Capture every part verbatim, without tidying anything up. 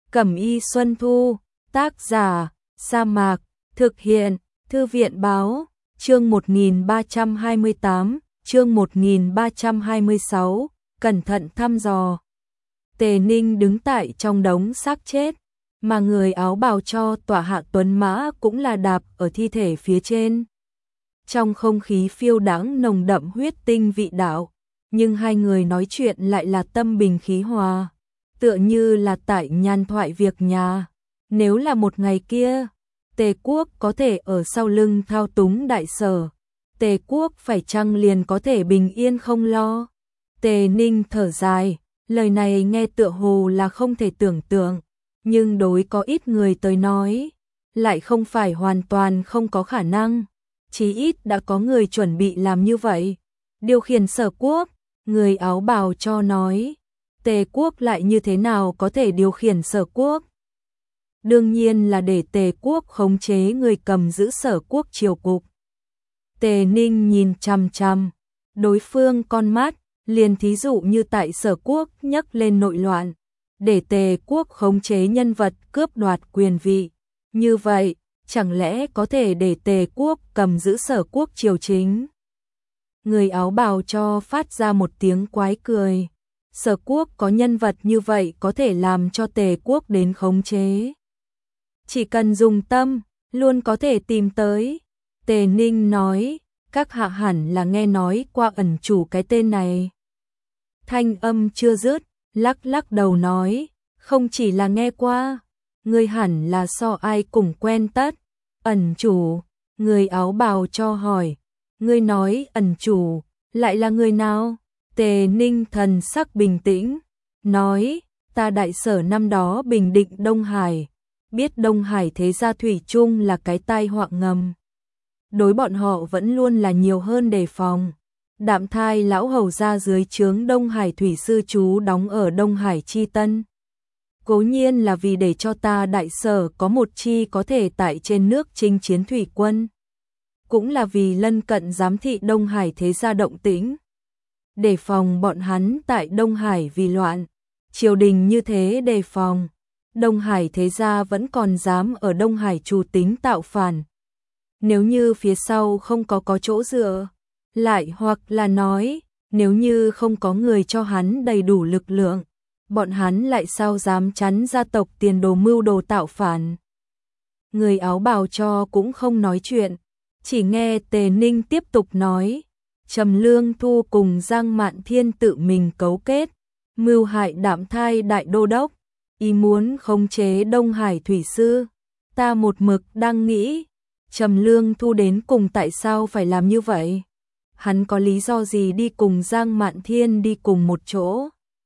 Cẩm y Xuân Thu, tác giả, Sa Mạc, thực hiện, Thư viện báo, chương một nghìn ba trăm hai mươi tám, chương một nghìn ba trăm hai mươi sáu, cẩn thận thăm dò. Tề Ninh đứng tại trong đống xác chết, mà người áo bào cho tọa hạ tuấn mã cũng là đạp ở thi thể phía trên. Trong không khí phiêu đãng nồng đậm huyết tinh vị đạo, nhưng hai người nói chuyện lại là tâm bình khí hòa, tựa như là tại nhàn thoại việc nhà. Nếu là một ngày kia, Tề Quốc có thể ở sau lưng thao túng đại sở, Tề Quốc phải chăng liền có thể bình yên không lo? Tề Ninh thở dài, lời này nghe tựa hồ là không thể tưởng tượng, nhưng đối có ít người tới nói, lại không phải hoàn toàn không có khả năng. Chí ít đã có người chuẩn bị làm như vậy. Điều khiển Sở Quốc, người áo bào cho nói, Tề Quốc lại như thế nào có thể điều khiển Sở Quốc? Đương nhiên là để Tề Quốc khống chế người cầm giữ Sở Quốc triều cục. Tề Ninh nhìn chằm chằm đối phương con mắt, liền thí dụ như tại Sở Quốc nhấc lên nội loạn, để Tề Quốc khống chế nhân vật cướp đoạt quyền vị. Như vậy, chẳng lẽ có thể để Tề Quốc cầm giữ Sở Quốc triều chính? Người áo bào cho phát ra một tiếng quái cười. Sở Quốc có nhân vật như vậy có thể làm cho Tề Quốc đến khống chế. Chỉ cần dùng tâm, luôn có thể tìm tới. Tề Ninh nói, các hạ hẳn là nghe nói qua ẩn chủ cái tên này. Thanh âm chưa dứt, lắc lắc đầu nói, không chỉ là nghe qua, người hẳn là so ai cùng quen tất. Ẩn chủ, người áo bào cho hỏi, ngươi nói ẩn chủ, lại là người nào? Tề Ninh thần sắc bình tĩnh, nói, ta đại sở năm đó bình định Đông Hải, biết Đông Hải thế gia thủy chung là cái tai họa ngầm. Đối bọn họ vẫn luôn là nhiều hơn đề phòng. Đạm Thai lão hầu ra dưới trướng Đông Hải thủy sư chú đóng ở Đông Hải Chi Tân. Cố nhiên là vì để cho ta đại sở có một chi có thể tại trên nước chinh chiến thủy quân. Cũng là vì lân cận giám thị Đông Hải thế gia động tĩnh. Đề phòng bọn hắn tại Đông Hải vì loạn. Triều đình như thế đề phòng. Đông Hải thế gia vẫn còn dám ở Đông Hải chủ tính tạo phản. Nếu như phía sau không có có chỗ dựa, lại hoặc là nói, nếu như không có người cho hắn đầy đủ lực lượng, bọn hắn lại sao dám chắn gia tộc tiền đồ mưu đồ tạo phản. Người áo bào cho cũng không nói chuyện, chỉ nghe Tề Ninh tiếp tục nói, Trầm Lương Thu cùng Giang Mạn Thiên tự mình cấu kết, mưu hại Đạm Thai đại đô đốc, ý muốn khống chế Đông Hải thủy sư. Ta một mực đang nghĩ, Trầm Lương Thu đến cùng tại sao phải làm như vậy? Hắn có lý do gì đi cùng Giang Mạn Thiên đi cùng một chỗ?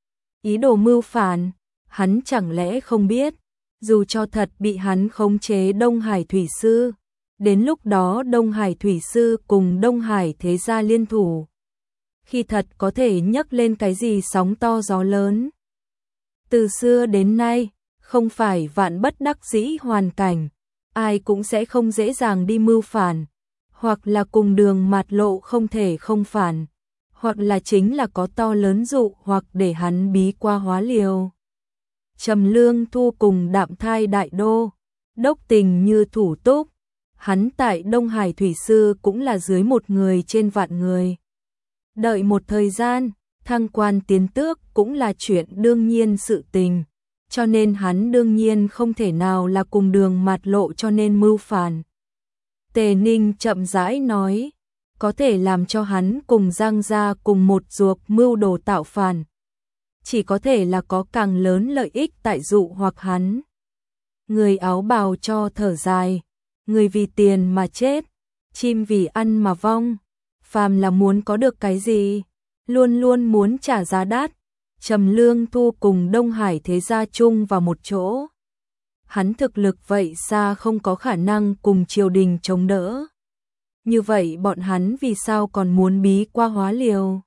Ý đồ mưu phản, hắn chẳng lẽ không biết, dù cho thật bị hắn khống chế Đông Hải thủy sư, đến lúc đó Đông Hải thủy sư cùng Đông Hải thế gia liên thủ, khi thật có thể nhấc lên cái gì sóng to gió lớn. Từ xưa đến nay, không phải vạn bất đắc dĩ hoàn cảnh, ai cũng sẽ không dễ dàng đi mưu phản, hoặc là cùng đường mạt lộ không thể không phản, hoặc là chính là có to lớn dụ hoặc để hắn bí qua hóa liều. Trầm Lương Thu cùng Đạm Thai đại đô đốc tình như thủ túc, hắn tại Đông Hải thủy sư cũng là dưới một người trên vạn người. Đợi một thời gian, thăng quan tiến tước cũng là chuyện đương nhiên sự tình, cho nên hắn đương nhiên không thể nào là cùng đường mạt lộ cho nên mưu phản. Tề Ninh chậm rãi nói, có thể làm cho hắn cùng Giang gia cùng một ruột mưu đồ tạo phản, chỉ có thể là có càng lớn lợi ích tại dụ hoặc hắn. Người áo bào cho thở dài, người vì tiền mà chết, chim vì ăn mà vong, phàm là muốn có được cái gì, luôn luôn muốn trả giá đắt. Trầm Lương Thu cùng Đông Hải thế gia chung vào một chỗ, hắn thực lực vậy xa không có khả năng cùng triều đình chống đỡ. Như vậy bọn hắn vì sao còn muốn bí qua hóa liều?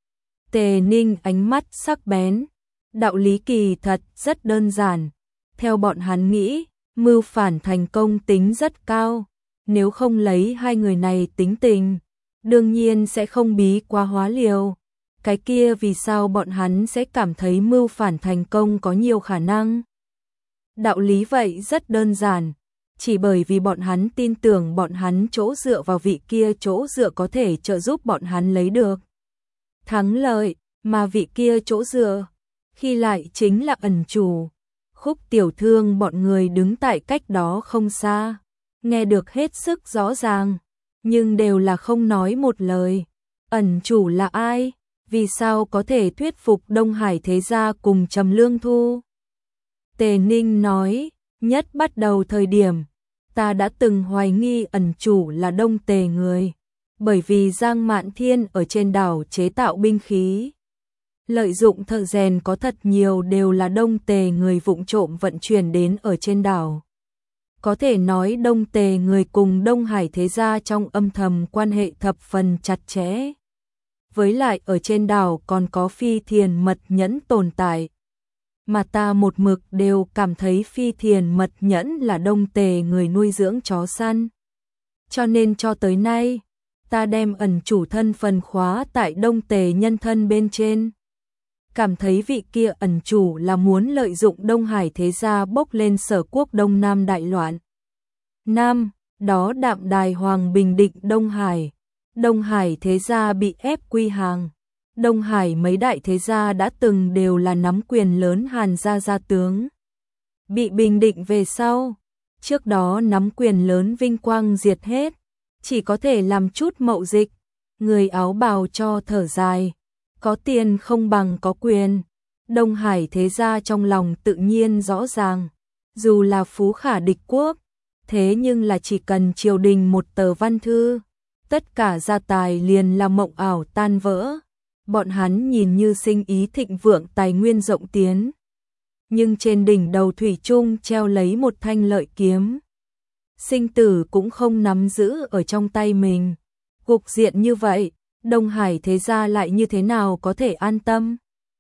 Tề Ninh ánh mắt sắc bén, đạo lý kỳ thật rất đơn giản. Theo bọn hắn nghĩ, mưu phản thành công tính rất cao, nếu không lấy hai người này tính tình, đương nhiên sẽ không bí qua hóa liều. Cái kia vì sao bọn hắn sẽ cảm thấy mưu phản thành công có nhiều khả năng? Đạo lý vậy rất đơn giản, chỉ bởi vì bọn hắn tin tưởng bọn hắn chỗ dựa vào vị kia chỗ dựa có thể trợ giúp bọn hắn lấy được thắng lợi, mà vị kia chỗ dựa khi lại chính là ẩn chủ. Khúc Tiểu Thương bọn người đứng tại cách đó không xa, nghe được hết sức rõ ràng, nhưng đều là không nói một lời. Ẩn chủ là ai? Vì sao có thể thuyết phục Đông Hải Thế Gia cùng Trầm Lương Thu? Tề Ninh nói, nhất bắt đầu thời điểm, ta đã từng hoài nghi ẩn chủ là Đông Tề người, bởi vì Giang Mạn Thiên ở trên đảo chế tạo binh khí. Lợi dụng thợ rèn có thật nhiều đều là Đông Tề người vụng trộm vận chuyển đến ở trên đảo. Có thể nói Đông Tề người cùng Đông Hải Thế Gia trong âm thầm quan hệ thập phần chặt chẽ. Với lại ở trên đảo còn có Phi Thiền Mật Nhẫn tồn tại. Mà ta một mực đều cảm thấy Phi Thiền Mật Nhẫn là Đông Tề người nuôi dưỡng chó săn. Cho nên cho tới nay, ta đem ẩn chủ thân phần khóa tại Đông Tề nhân thân bên trên. Cảm thấy vị kia ẩn chủ là muốn lợi dụng Đông Hải Thế Gia bốc lên Sở Quốc Đông Nam đại loạn. Nam, đó Đạm Đài Hoàng bình định Đông Hải. Đông Hải Thế Gia bị ép quy hàng. Đông Hải mấy đại thế gia đã từng đều là nắm quyền lớn Hàn gia gia tướng. Bị bình định về sau, trước đó nắm quyền lớn vinh quang diệt hết, chỉ có thể làm chút mậu dịch. Người áo bào cho thở dài, có tiền không bằng có quyền. Đông Hải Thế Gia trong lòng tự nhiên rõ ràng, dù là phú khả địch quốc, thế nhưng là chỉ cần triều đình một tờ văn thư, tất cả gia tài liền là mộng ảo tan vỡ. Bọn hắn nhìn như sinh ý thịnh vượng tài nguyên rộng tiến, nhưng trên đỉnh đầu thủy chung treo lấy một thanh lợi kiếm. Sinh tử cũng không nắm giữ ở trong tay mình. Cục diện như vậy, Đông Hải Thế Gia lại như thế nào có thể an tâm?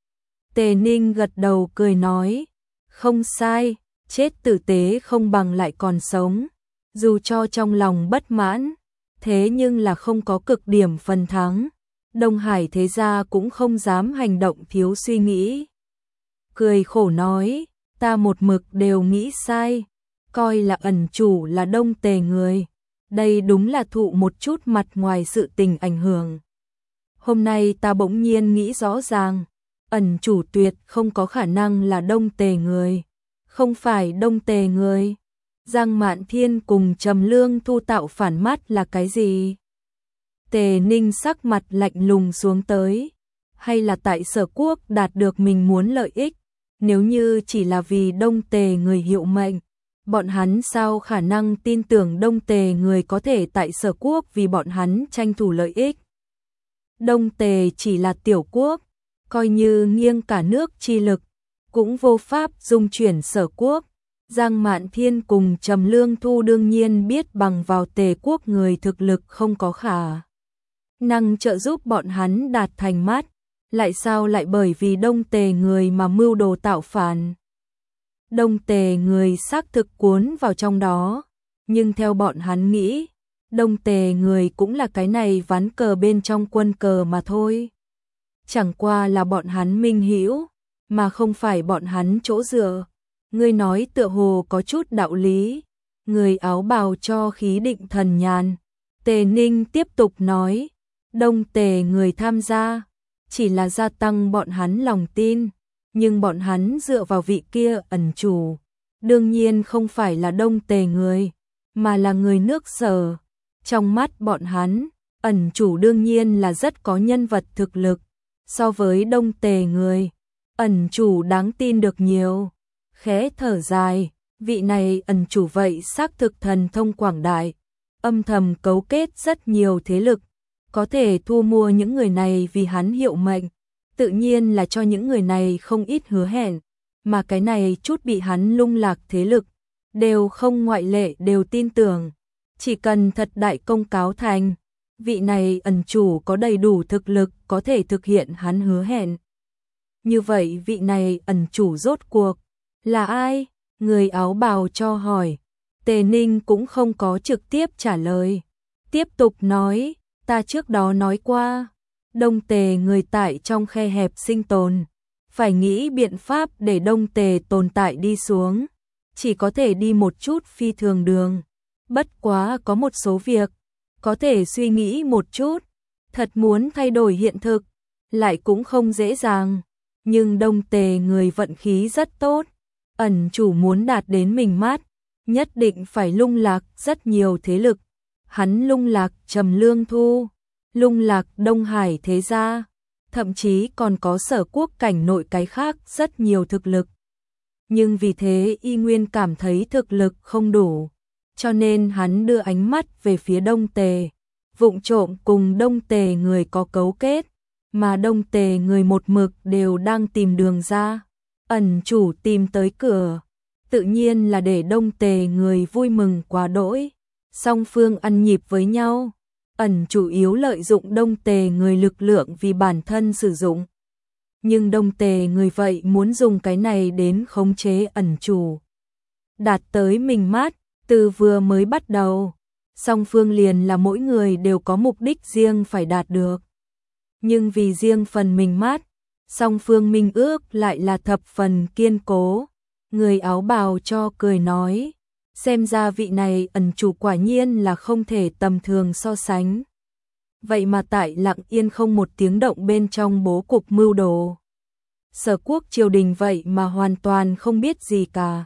Tề Ninh gật đầu cười nói, không sai, chết tử tế không bằng lại còn sống. Dù cho trong lòng bất mãn, thế nhưng là không có cực điểm phần thắng. Đông Hải Thế Gia cũng không dám hành động thiếu suy nghĩ. Cười khổ nói, ta một mực đều nghĩ sai, coi là ẩn chủ là Đông Tề người. Đây đúng là thụ một chút mặt ngoài sự tình ảnh hưởng. Hôm nay ta bỗng nhiên nghĩ rõ ràng, ẩn chủ tuyệt không có khả năng là Đông Tề người. Không phải Đông Tề người. Giang Mạn Thiên cùng Trầm Lương Thu tạo phản mắt là cái gì? Tề Ninh sắc mặt lạnh lùng xuống tới, hay là tại Sở Quốc đạt được mình muốn lợi ích, nếu như chỉ là vì Đông Tề người hiệu mệnh, bọn hắn sao khả năng tin tưởng Đông Tề người có thể tại Sở Quốc vì bọn hắn tranh thủ lợi ích. Đông Tề chỉ là tiểu quốc, coi như nghiêng cả nước chi lực, cũng vô pháp dung chuyển Sở Quốc. Giang Mạn Thiên cùng Trầm Lương Thu đương nhiên biết bằng vào Tề quốc người thực lực không có khả năng trợ giúp bọn hắn đạt thành mắt, lại sao lại bởi vì Đông Tề người mà mưu đồ tạo phản. Đông Tề người xác thực cuốn vào trong đó, nhưng theo bọn hắn nghĩ, Đông Tề người cũng là cái này ván cờ bên trong quân cờ mà thôi. Chẳng qua là bọn hắn minh hữu, mà không phải bọn hắn chỗ dựa. Ngươi nói tựa hồ có chút đạo lý. Người áo bào cho khí định thần nhàn. Tề Ninh tiếp tục nói, Đông Tề người tham gia, chỉ là gia tăng bọn hắn lòng tin, nhưng bọn hắn dựa vào vị kia ẩn chủ, đương nhiên không phải là Đông Tề người, mà là người nước Sở. Trong mắt bọn hắn, ẩn chủ đương nhiên là rất có nhân vật thực lực, so với Đông Tề người, ẩn chủ đáng tin được nhiều. Khẽ thở dài, vị này ẩn chủ vậy xác thực thần thông quảng đại, âm thầm cấu kết rất nhiều thế lực, có thể thu mua những người này vì hắn hiệu mệnh, tự nhiên là cho những người này không ít hứa hẹn, mà cái này chút bị hắn lung lạc thế lực, đều không ngoại lệ đều tin tưởng, chỉ cần thật đại công cáo thành, vị này ẩn chủ có đầy đủ thực lực có thể thực hiện hắn hứa hẹn. Như vậy vị này ẩn chủ rốt cuộc là ai? Người áo bào cho hỏi. Tề Ninh cũng không có trực tiếp trả lời, tiếp tục nói, ta trước đó nói qua, Đông Tề người tại trong khe hẹp sinh tồn, phải nghĩ biện pháp để Đông Tề tồn tại đi xuống, chỉ có thể đi một chút phi thường đường. Bất quá có một số việc, có thể suy nghĩ một chút, thật muốn thay đổi hiện thực, lại cũng không dễ dàng. Nhưng Đông Tề người vận khí rất tốt, ẩn chủ muốn đạt đến mình mát, nhất định phải lung lạc rất nhiều thế lực. Hắn lung lạc Trầm Lương Thu, lung lạc Đông Hải thế gia, thậm chí còn có Sở Quốc cảnh nội cái khác rất nhiều thực lực. Nhưng vì thế Y Nguyên cảm thấy thực lực không đủ, cho nên hắn đưa ánh mắt về phía Đông Tề, vụng trộm cùng Đông Tề người có cấu kết, mà Đông Tề người một mực đều đang tìm đường ra. Ẩn chủ tìm tới cửa, tự nhiên là để Đông Tề người vui mừng quá đỗi, song phương ăn nhịp với nhau. Ẩn chủ yếu lợi dụng Đông Tề người lực lượng vì bản thân sử dụng. Nhưng Đông Tề người vậy muốn dùng cái này đến khống chế ẩn chủ. Đạt tới mình mát, từ vừa mới bắt đầu, song phương liền là mỗi người đều có mục đích riêng phải đạt được. Nhưng vì riêng phần mình mát, song phương minh ước lại là thập phần kiên cố. Người áo bào cho cười nói, xem ra vị này ẩn chủ quả nhiên là không thể tầm thường so sánh. Vậy mà tại lặng yên không một tiếng động bên trong bố cục mưu đồ. Sở Quốc triều đình vậy mà hoàn toàn không biết gì cả.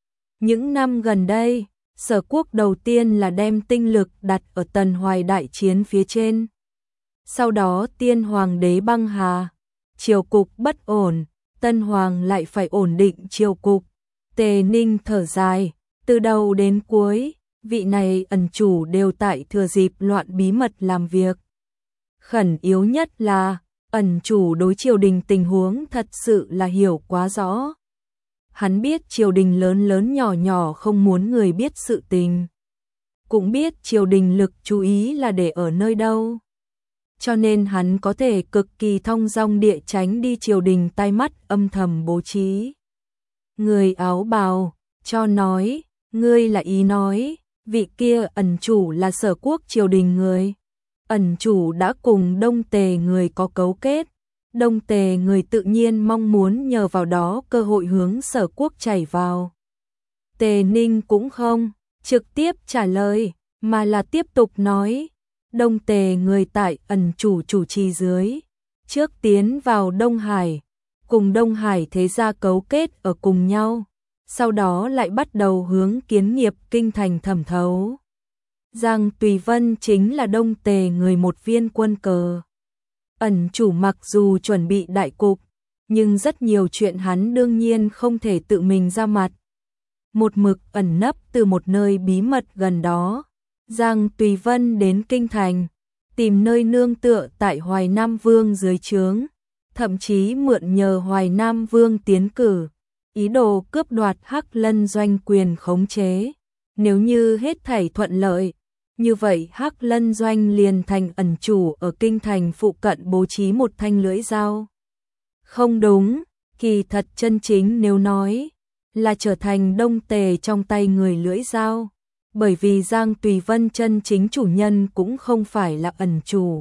Những năm gần đây, Sở Quốc đầu tiên là đem tinh lực đặt ở Tần Hoài đại chiến phía trên. Sau đó Tiên Hoàng đế băng hà, triều cục bất ổn, Tân Hoàng lại phải ổn định triều cục. Tề Ninh thở dài, từ đầu đến cuối, vị này ẩn chủ đều tại thừa dịp loạn bí mật làm việc. Khẩn yếu nhất là, ẩn chủ đối triều đình tình huống thật sự là hiểu quá rõ. Hắn biết triều đình lớn lớn nhỏ nhỏ không muốn người biết sự tình. Cũng biết triều đình lực chú ý là để ở nơi đâu. Cho nên hắn có thể cực kỳ thong dong địa tránh đi triều đình tai mắt âm thầm bố trí. Người áo bào cho nói, ngươi là ý nói, vị kia ẩn chủ là Sở Quốc triều đình người. Ẩn chủ đã cùng Đông Tề người có cấu kết, Đông Tề người tự nhiên mong muốn nhờ vào đó cơ hội hướng Sở Quốc chảy vào. Tề Ninh cũng không trực tiếp trả lời, mà là tiếp tục nói, Đông Tề người tại ẩn chủ chủ trì dưới, trước tiến vào Đông Hải, cùng Đông Hải thế gia cấu kết ở cùng nhau, sau đó lại bắt đầu hướng kiến nghiệp kinh thành thẩm thấu. Giang Tùy Vân chính là Đông Tề người một viên quân cờ. Ẩn chủ mặc dù chuẩn bị đại cục, nhưng rất nhiều chuyện hắn đương nhiên không thể tự mình ra mặt. Một mực ẩn nấp từ một nơi bí mật gần đó, Giang Tùy Vân đến kinh thành, tìm nơi nương tựa tại Hoài Nam Vương dưới trướng, thậm chí mượn nhờ Hoài Nam Vương tiến cử, ý đồ cướp đoạt Hắc Lân Doanh quyền khống chế. Nếu như hết thảy thuận lợi, như vậy Hắc Lân Doanh liền thành ẩn chủ ở kinh thành phụ cận bố trí một thanh lưỡi dao. Không đúng, kỳ thật chân chính nếu nói là trở thành Đông Tề trong tay người lưỡi dao, bởi vì Giang Tùy Vân chân chính chủ nhân cũng không phải là ẩn chủ,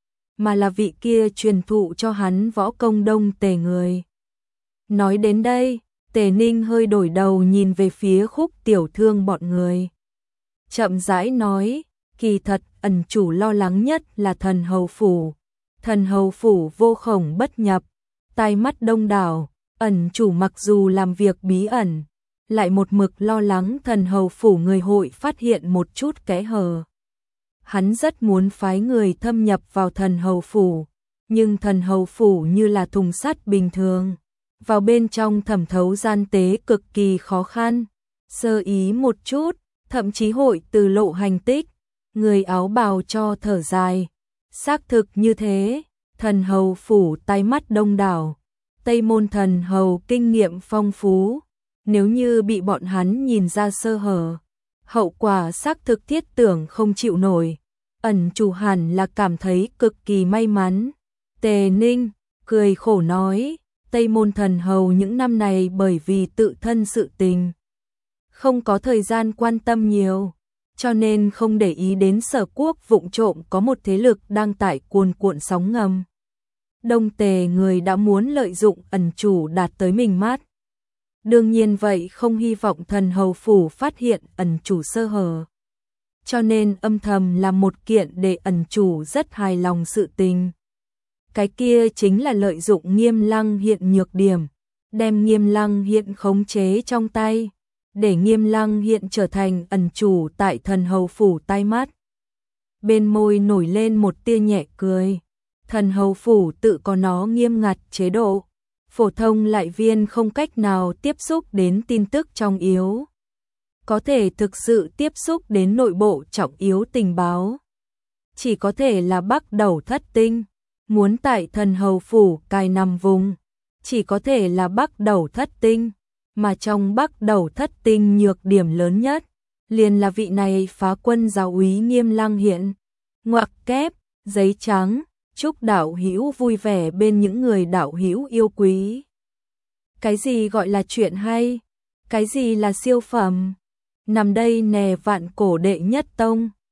mà là vị kia truyền thụ cho hắn võ công Đông Tề người. Nói đến đây, Tề Ninh hơi đổi đầu nhìn về phía Khúc Tiểu Thương bọn người. Chậm rãi nói, kỳ thật ẩn chủ lo lắng nhất là thần hầu phủ. Thần hầu phủ vô khổng bất nhập, tai mắt đông đảo, ẩn chủ mặc dù làm việc bí ẩn, lại một mực lo lắng thần hầu phủ người hội phát hiện một chút kẽ hở. Hắn rất muốn phái người thâm nhập vào thần hầu phủ, nhưng thần hầu phủ như là thùng sắt bình thường, vào bên trong thẩm thấu gian tế cực kỳ khó khăn, sơ ý một chút, thậm chí hội từ lộ hành tích. Người áo bào cho thở dài, xác thực như thế, thần hầu phủ tai mắt đông đảo, Tây Môn thần hầu kinh nghiệm phong phú, nếu như bị bọn hắn nhìn ra sơ hở, hậu quả xác thực thiết tưởng không chịu nổi. Ẩn chủ hẳn là cảm thấy cực kỳ may mắn. Tề Ninh cười khổ nói, Tây Môn thần hầu những năm này bởi vì tự thân sự tình, không có thời gian quan tâm nhiều, cho nên không để ý đến Sở Quốc vụng trộm có một thế lực đang tại cuồn cuộn sóng ngầm. Đông Tề người đã muốn lợi dụng ẩn chủ đạt tới mình mát. đương nhiên vậy không hy vọng thần hầu phủ phát hiện ẩn chủ sơ hở. Cho nên âm thầm làm một kiện để ẩn chủ rất hài lòng sự tình. Cái kia chính là lợi dụng Nghiêm Lăng Hiện nhược điểm, đem Nghiêm Lăng Hiện khống chế trong tay, để Nghiêm Lăng Hiện trở thành ẩn chủ tại thần hầu phủ tai mắt. Bên môi nổi lên một tia nhẹ cười. Thần hầu phủ tự có nó nghiêm ngặt chế độ, phổ thông lại viên không cách nào tiếp xúc đến tin tức trong yếu. Có thể thực sự tiếp xúc đến nội bộ trọng yếu tình báo. Chỉ có thể là Bắc Đầu Thất Tinh, muốn tại thần hầu phủ cài nằm vùng, chỉ có thể là Bắc Đầu Thất Tinh, mà trong Bắc Đầu Thất Tinh nhược điểm lớn nhất, liền là vị này phá quân giáo úy Nghiêm Lăng Hiện. Ngoặc kép, giấy trắng, chúc đạo hữu vui vẻ bên những người đạo hữu yêu quý. Cái gì gọi là chuyện hay? Cái gì là siêu phẩm? Nằm đây nè vạn cổ đệ nhất tông.